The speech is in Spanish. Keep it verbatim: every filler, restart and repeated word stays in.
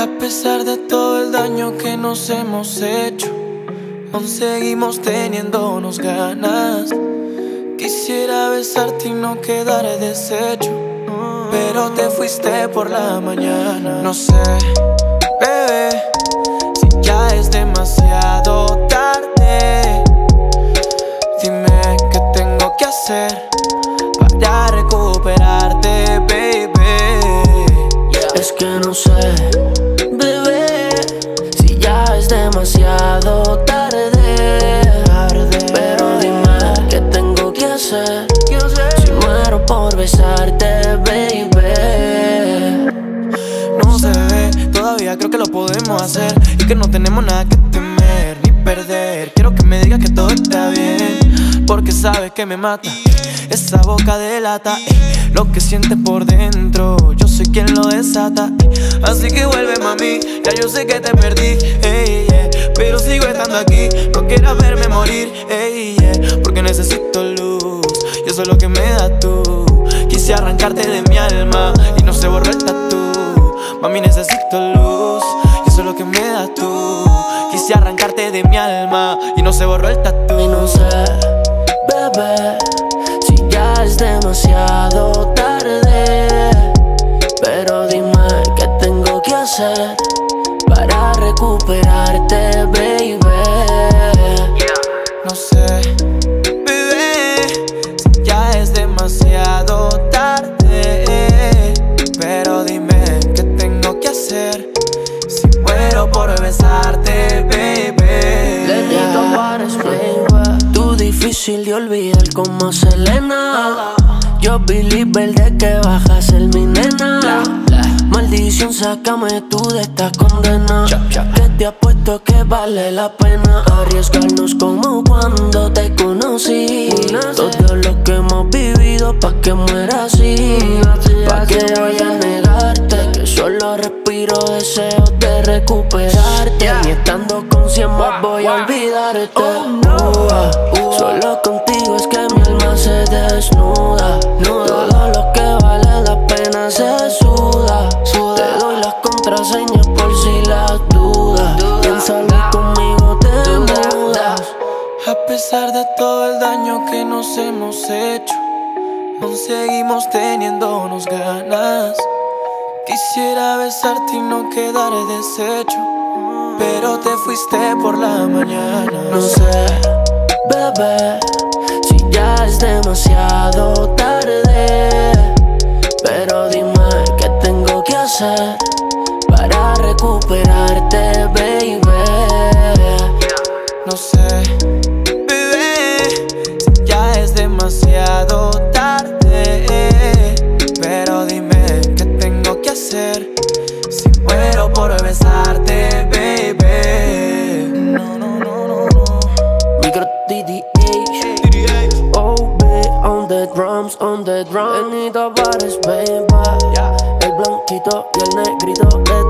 A pesar de todo el daño que nos hemos hecho, aún seguimos teniéndonos ganas. Quisiera besarte y no quedar deshecho, pero te fuiste por la mañana. No sé, bebé, si ya es demasiado tarde. Dime qué tengo que hacer para recuperarte, baby. Es que no sé, bebé, si ya es demasiado tarde, tarde. Pero dime qué tengo que hacer, si muero por besarte, baby. No se ve, todavía creo que lo podemos hacer y que no tenemos nada que temer ni perder. Quiero que me digas que todo está bien, porque sabes que me mata. Esa boca delata eh, lo que sientes por dentro. Yo soy quien lo desata, eh. Así que vuelve, mami, ya yo sé que te perdí, ey, yeah. Pero sigo estando aquí, no quieras verme morir, ey, yeah. Porque necesito luz y eso es lo que me das tú. Quise arrancarte de mi alma y no se borró el tatú. Mami, necesito luz y eso es lo que me das tú. Quise arrancarte de mi alma y no se borró el tatú. Y no sé, bebé, si ya es demasiado tarde, pero dime qué tengo que hacer para recuperarte, baby. No sé, bebé, si ya es demasiado tarde, pero dime qué tengo que hacer si muero por besarte, baby. Tú difícil de olvidar como Selena. Yo believer de que bajas el mi nena. Maldición, sácame tú de esta condena. Que te apuesto que vale la pena arriesgarnos como cuando te conocí. Todo lo que hemos vivido pa' que muera así. Pa' que vaya a negarte, que solo respiro deseos de recuperarte. Ni estando con cien más voy a olvidarte. uh, Solo contigo es que mi alma se desnuda. Todo lo que vale la pena se suda. Te doy las contraseñas por si las dudas. En salir conmigo te mudas. A pesar de todo el daño que nos hemos hecho, aún seguimos teniéndonos ganas. Quisiera besarte y no quedar deshecho, pero te fuiste por la mañana. No sé, bebé, si ya es demasiado tarde, pero dime qué tengo que hacer para recuperarte, baby. No sé, bebé, si ya es demasiado tarde, pero dime qué tengo que hacer si muero por besarte, baby. No, no, no, no, no. Micro D D H, O B on the drums, on the drums. Benito Bares, baby. El blanquito y el negrito de